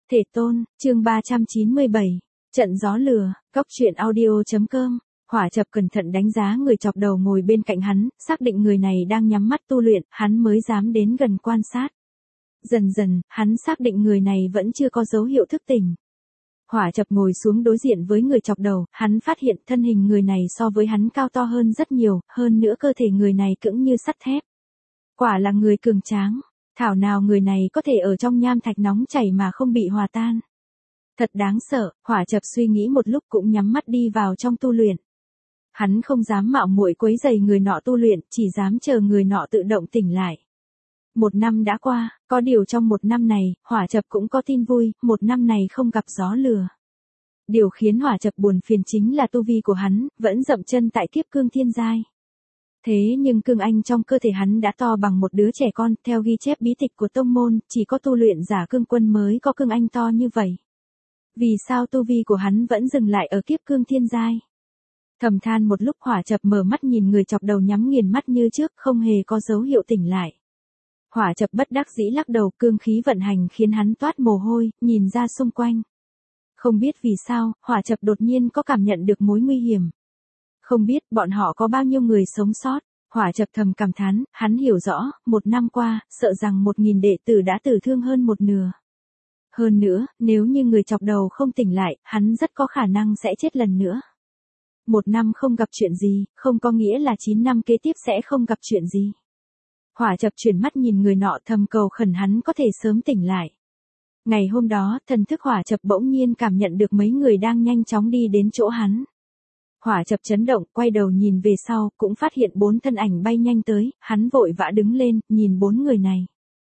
Thể tôn, chương 397. Trận gió lừa, Cóc truyện audio.com. Hỏa Chập cẩn thận đánh giá người chọc đầu ngồi bên cạnh hắn, xác định người này đang nhắm mắt tu luyện, hắn mới dám đến gần quan sát. Dần dần, hắn xác định người này vẫn chưa có dấu hiệu thức tỉnh. Hỏa Chập ngồi xuống đối diện với người chọc đầu, hắn phát hiện thân hình người này so với hắn cao to hơn rất nhiều, hơn nữa cơ thể người này cứng như sắt thép. Quả là người cường tráng. Thảo nào người này có thể ở trong nham thạch nóng chảy mà không bị hòa tan. Thật đáng sợ, Hỏa Chập suy nghĩ một lúc cũng nhắm mắt đi vào trong tu luyện. Hắn không dám mạo muội quấy rầy người nọ tu luyện, chỉ dám chờ người nọ tự động tỉnh lại. 1 năm đã qua, có điều trong 1 năm này, Hỏa Chập cũng có tin vui, 1 năm này không gặp gió lừa. Điều khiến Hỏa Chập buồn phiền chính là tu vi của hắn, vẫn dậm chân tại kiếp cương thiên giai. Thế nhưng cương anh trong cơ thể hắn đã to bằng một đứa trẻ con, theo ghi chép bí tịch của tông môn, chỉ có tu luyện giả cương quân mới có cương anh to như vậy. Vì sao tu vi của hắn vẫn dừng lại ở kiếp cương thiên giai? Thầm than một lúc, Hỏa Chập mở mắt nhìn người chọc đầu nhắm nghiền mắt như trước, không hề có dấu hiệu tỉnh lại. Hỏa Chập bất đắc dĩ lắc đầu, cương khí vận hành khiến hắn toát mồ hôi, nhìn ra xung quanh. Không biết vì sao, Hỏa Chập đột nhiên có cảm nhận được mối nguy hiểm. Không biết bọn họ có bao nhiêu người sống sót. Hỏa Chập thầm cảm thán, hắn hiểu rõ, 1 năm qua, sợ rằng 1000 đệ tử đã tử thương hơn 1/2. Hơn nữa, nếu như người chọc đầu không tỉnh lại, hắn rất có khả năng sẽ chết lần nữa. 1 năm không gặp chuyện gì, không có nghĩa là 9 năm kế tiếp sẽ không gặp chuyện gì. Hỏa Chập chuyển mắt nhìn người nọ, thầm cầu khẩn hắn có thể sớm tỉnh lại. Ngày hôm đó, thần thức Hỏa Chập bỗng nhiên cảm nhận được mấy người đang nhanh chóng đi đến chỗ hắn. Hỏa Chập chấn động, quay đầu nhìn về sau, cũng phát hiện 4 thân ảnh bay nhanh tới, hắn vội vã đứng lên, nhìn 4 người này.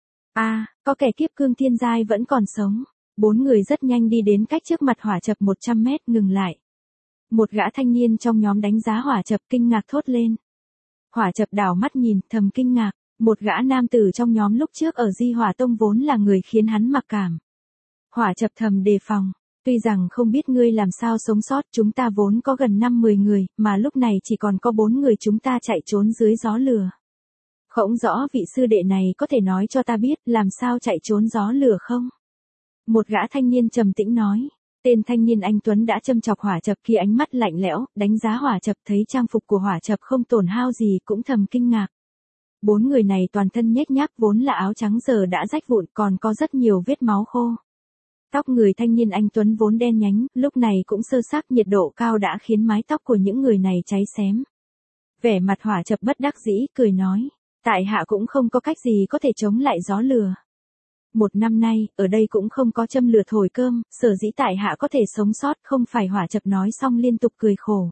Có kẻ kiếp cương thiên giai vẫn còn sống. 4 người rất nhanh đi đến cách trước mặt Hỏa Chập 100 mét, ngừng lại. Một gã thanh niên trong nhóm đánh giá Hỏa Chập, kinh ngạc thốt lên. Hỏa Chập đảo mắt nhìn, thầm kinh ngạc, một gã nam tử trong nhóm lúc trước ở Di Hỏa Tông vốn là người khiến hắn mặc cảm. Hỏa Chập thầm đề phòng. Tuy rằng không biết ngươi làm sao sống sót, chúng ta vốn có gần 50 người, mà lúc này chỉ còn có 4 người chúng ta chạy trốn dưới gió lửa. Không rõ vị sư đệ này có thể nói cho ta biết làm sao chạy trốn gió lửa không? Một gã thanh niên trầm tĩnh nói. Tên thanh niên anh Tuấn đã châm chọc Hỏa Chập khi ánh mắt lạnh lẽo, đánh giá Hỏa Chập thấy trang phục của Hỏa Chập không tổn hao gì cũng thầm kinh ngạc. 4 người này toàn thân nhếch nhác, vốn là áo trắng giờ đã rách vụn, còn có rất nhiều vết máu khô. Tóc người thanh niên anh Tuấn vốn đen nhánh, lúc này cũng sơ xác, nhiệt độ cao đã khiến mái tóc của những người này cháy xém. Vẻ mặt Hỏa Chập bất đắc dĩ, cười nói. Tại hạ cũng không có cách gì có thể chống lại gió lửa. 1 năm nay, ở đây cũng không có châm lửa thổi cơm, sở dĩ tại hạ có thể sống sót, không phải. Hỏa Chập nói xong liên tục cười khổ.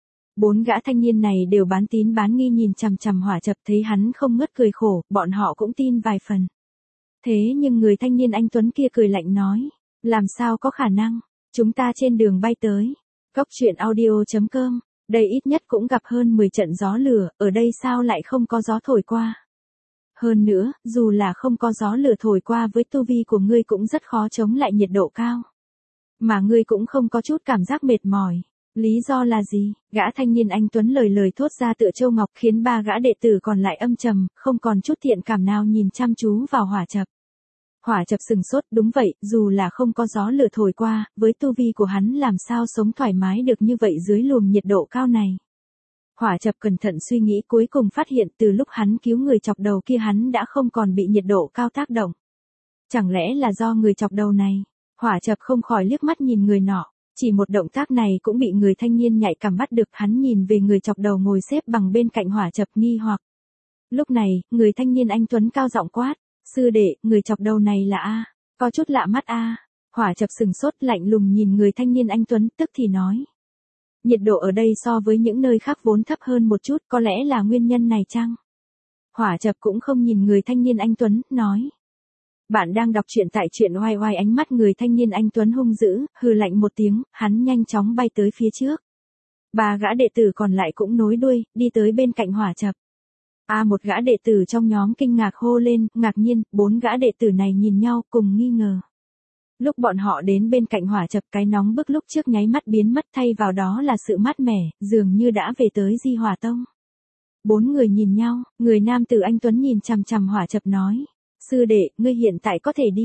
4 gã thanh niên này đều bán tín bán nghi nhìn chằm chằm Hỏa Chập, thấy hắn không ngớt cười khổ, bọn họ cũng tin vài phần. Thế nhưng người thanh niên anh Tuấn kia cười lạnh nói. Làm sao có khả năng, chúng ta trên đường bay tới. Cóc truyện audio.com, đây ít nhất cũng gặp hơn 10 trận gió lửa, ở đây sao lại không có gió thổi qua. Hơn nữa, dù là không có gió lửa thổi qua với tu vi của ngươi cũng rất khó chống lại nhiệt độ cao. Mà ngươi cũng không có chút cảm giác mệt mỏi. Lý do là gì? Gã thanh niên anh Tuấn lời thốt ra tựa châu ngọc, khiến 3 gã đệ tử còn lại âm trầm, không còn chút thiện cảm nào nhìn chăm chú vào Hỏa Chập. Hỏa Chập sừng sốt, đúng vậy, dù là không có gió lửa thổi qua, với tu vi của hắn làm sao sống thoải mái được như vậy dưới luồng nhiệt độ cao này. Hỏa Chập cẩn thận suy nghĩ, cuối cùng phát hiện từ lúc hắn cứu người chọc đầu kia hắn đã không còn bị nhiệt độ cao tác động. Chẳng lẽ là do người chọc đầu này? Hỏa Chập không khỏi liếc mắt nhìn người nọ, chỉ một động tác này cũng bị người thanh niên nhạy cảm bắt được, hắn nhìn về người chọc đầu ngồi xếp bằng bên cạnh Hỏa Chập nghi hoặc. Lúc này, người thanh niên anh Tuấn cao giọng quát. Sư đệ, người chọc đầu này là có chút lạ mắt Hỏa Chập sừng sốt, lạnh lùng nhìn người thanh niên anh Tuấn, tức thì nói. Nhiệt độ ở đây so với những nơi khác vốn thấp hơn một chút, có lẽ là nguyên nhân này chăng? Hỏa Chập cũng không nhìn người thanh niên anh Tuấn, nói. Bạn đang đọc truyện tại truyện oai oai. Ánh mắt người thanh niên anh Tuấn hung dữ, hừ lạnh một tiếng, hắn nhanh chóng bay tới phía trước. 3 gã đệ tử còn lại cũng nối đuôi, đi tới bên cạnh Hỏa Chập. Một gã đệ tử trong nhóm kinh ngạc hô lên, ngạc nhiên, 4 gã đệ tử này nhìn nhau cùng nghi ngờ. Lúc bọn họ đến bên cạnh Hỏa Chập, cái nóng bức lúc trước nháy mắt biến mất, thay vào đó là sự mát mẻ, dường như đã về tới Di Hỏa Tông. 4 người nhìn nhau, người nam tử anh Tuấn nhìn chằm chằm Hỏa Chập nói. Sư đệ, ngươi hiện tại có thể đi.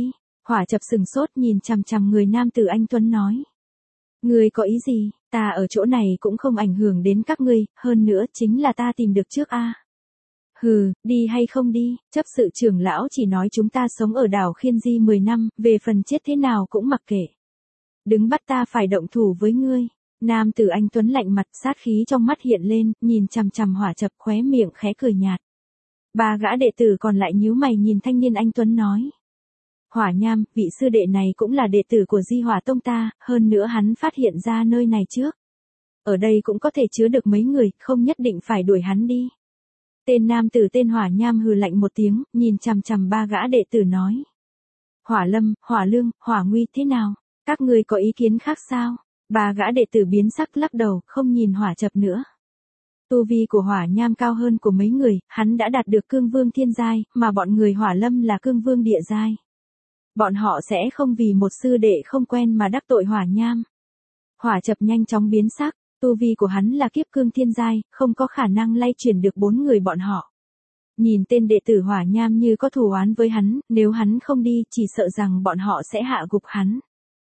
Hỏa chập sừng sốt nhìn chằm chằm người nam tử anh tuấn nói. Ngươi có ý gì, ta ở chỗ này cũng không ảnh hưởng đến các ngươi, hơn nữa chính là ta tìm được trước a. Hừ, đi hay không đi, chấp sự trưởng lão chỉ nói chúng ta sống ở đảo Khiên Di 10 năm, về phần chết thế nào cũng mặc kệ. Đứng bắt ta phải động thủ với ngươi. Nam tử anh tuấn lạnh mặt, sát khí trong mắt hiện lên, nhìn chằm chằm hỏa chập, khóe miệng khẽ cười nhạt. Ba gã đệ tử còn lại nhíu mày nhìn thanh niên anh tuấn nói. Hỏa Nham, vị sư đệ này cũng là đệ tử của Di Hỏa Tông ta, hơn nữa hắn phát hiện ra nơi này trước. Ở đây cũng có thể chứa được mấy người, không nhất định phải đuổi hắn đi. Tên nam tử tên Hỏa Nham hừ lạnh một tiếng, nhìn chằm chằm ba gã đệ tử nói. Hỏa Lâm, Hỏa Lương, Hỏa Nguy thế nào? Các ngươi có ý kiến khác sao? Ba gã đệ tử biến sắc lắc đầu, không nhìn hỏa chập nữa. Tu vi của Hỏa Nham cao hơn của mấy người, hắn đã đạt được cương vương thiên giai, mà bọn người Hỏa Lâm là cương vương địa giai. Bọn họ sẽ không vì một sư đệ không quen mà đắc tội Hỏa Nham. Hỏa chập nhanh chóng biến sắc, tu vi của hắn là kiếp cương thiên giai, không có khả năng lay chuyển được 4 người bọn họ. Nhìn tên đệ tử Hỏa Nham như có thù oán với hắn, nếu hắn không đi chỉ sợ rằng bọn họ sẽ hạ gục hắn.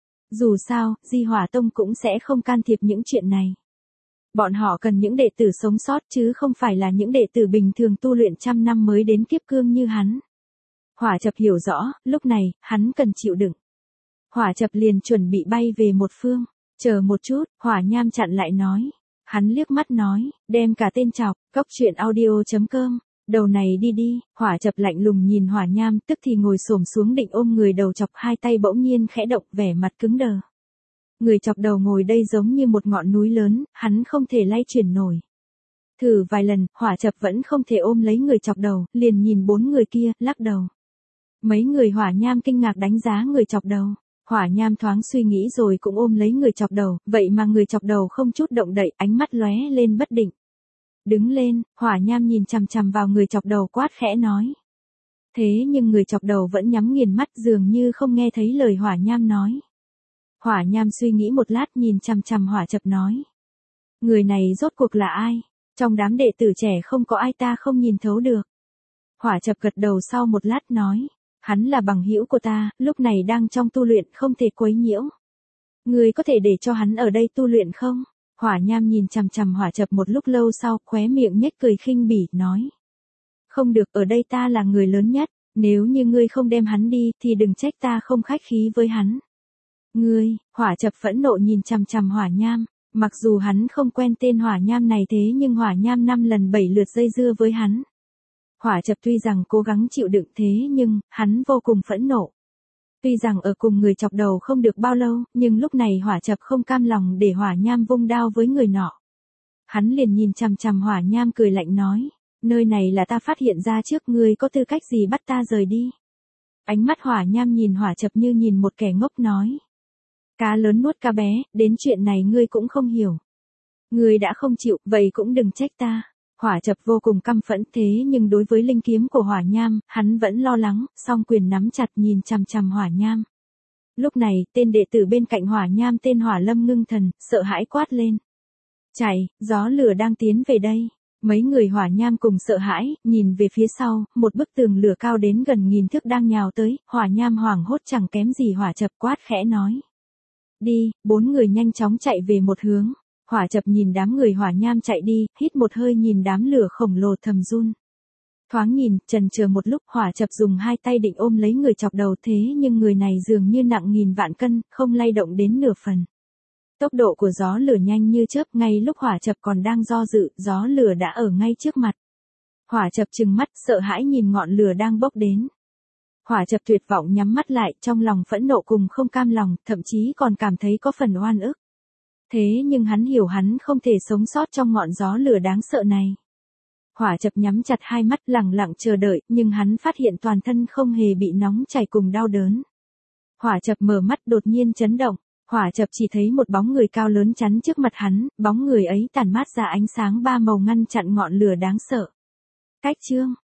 Dù sao, Di Hỏa Tông cũng sẽ không can thiệp những chuyện này. Bọn họ cần những đệ tử sống sót chứ không phải là những đệ tử bình thường tu luyện trăm năm mới đến kiếp cương như hắn. Hỏa chập hiểu rõ, lúc này, hắn cần chịu đựng. Hỏa chập liền chuẩn bị bay về một phương. Chờ một chút, Hỏa Nham chặn lại nói. Hắn liếc mắt nói, đem cả tên chọc, coctruyện.audio.com. Đầu này đi đi, hỏa chập lạnh lùng nhìn Hỏa Nham, tức thì ngồi xổm xuống định ôm người đầu chọc, hai tay bỗng nhiên khẽ động, vẻ mặt cứng đờ. Người chọc đầu ngồi đây giống như một ngọn núi lớn, hắn không thể lay chuyển nổi. Thử vài lần, hỏa chập vẫn không thể ôm lấy người chọc đầu, liền nhìn 4 người kia, lắc đầu. Mấy người Hỏa Nham kinh ngạc đánh giá người chọc đầu. Hỏa Nham thoáng suy nghĩ rồi cũng ôm lấy người chọc đầu, vậy mà người chọc đầu không chút động đậy, ánh mắt lóe lên bất định. Đứng lên, Hỏa Nham nhìn chằm chằm vào người chọc đầu quát khẽ nói. Thế nhưng người chọc đầu vẫn nhắm nghiền mắt dường như không nghe thấy lời Hỏa Nham nói. Hỏa Nham suy nghĩ một lát nhìn chằm chằm hỏa chập nói. Người này rốt cuộc là ai? Trong đám đệ tử trẻ không có ai ta không nhìn thấu được. Hỏa chập gật đầu sau một lát nói. Hắn là bằng hữu của ta, lúc này đang trong tu luyện không thể quấy nhiễu. Người có thể để cho hắn ở đây tu luyện không? Hỏa Nham nhìn chằm chằm hỏa chập một lúc lâu sau, khóe miệng nhếch cười khinh bỉ, nói. Không được, ở đây ta là người lớn nhất, nếu như ngươi không đem hắn đi, thì đừng trách ta không khách khí với hắn. Ngươi, hỏa chập phẫn nộ nhìn chằm chằm Hỏa Nham, mặc dù hắn không quen tên Hỏa Nham này thế nhưng Hỏa Nham 5 lần 7 lượt dây dưa với hắn. Hỏa chập tuy rằng cố gắng chịu đựng thế nhưng, hắn vô cùng phẫn nộ. Tuy rằng ở cùng người chọc đầu không được bao lâu, nhưng lúc này hỏa chập không cam lòng để Hỏa Nham vung đao với người nọ. Hắn liền nhìn chằm chằm Hỏa Nham cười lạnh nói, nơi này là ta phát hiện ra trước, ngươi có tư cách gì bắt ta rời đi. Ánh mắt Hỏa Nham nhìn hỏa chập như nhìn một kẻ ngốc nói. Cá lớn nuốt cá bé, đến chuyện này ngươi cũng không hiểu. Ngươi đã không chịu, vậy cũng đừng trách ta. Hỏa chập vô cùng căm phẫn thế nhưng đối với linh kiếm của Hỏa Nham, hắn vẫn lo lắng, song quyền nắm chặt nhìn chằm chằm Hỏa Nham. Lúc này, tên đệ tử bên cạnh Hỏa Nham tên Hỏa Lâm ngưng thần, sợ hãi quát lên. Chạy, gió lửa đang tiến về đây. Mấy người Hỏa Nham cùng sợ hãi, nhìn về phía sau, một bức tường lửa cao đến gần 1000 thước đang nhào tới, Hỏa Nham hoảng hốt chẳng kém gì hỏa chập, quát khẽ nói. Đi, 4 người nhanh chóng chạy về một hướng. Hỏa chập nhìn đám người Hỏa Nham chạy đi, hít một hơi nhìn đám lửa khổng lồ thầm run. Thoáng nhìn, chần chờ một lúc, hỏa chập dùng hai tay định ôm lấy người chọc đầu thế nhưng người này dường như nặng 1000 vạn cân, không lay động đến nửa phần. Tốc độ của gió lửa nhanh như chớp, ngay lúc hỏa chập còn đang do dự, gió lửa đã ở ngay trước mặt. Hỏa chập trừng mắt, sợ hãi nhìn ngọn lửa đang bốc đến. Hỏa chập tuyệt vọng nhắm mắt lại, trong lòng phẫn nộ cùng không cam lòng, thậm chí còn cảm thấy có phần oan ức. Thế nhưng hắn hiểu hắn không thể sống sót trong ngọn gió lửa đáng sợ này. Hỏa chập nhắm chặt hai mắt lặng lặng chờ đợi, nhưng hắn phát hiện toàn thân không hề bị nóng chảy cùng đau đớn. Hỏa chập mở mắt đột nhiên chấn động, hỏa chập chỉ thấy một bóng người cao lớn chắn trước mặt hắn, bóng người ấy tản mát ra ánh sáng 3 màu ngăn chặn ngọn lửa đáng sợ. Cách chương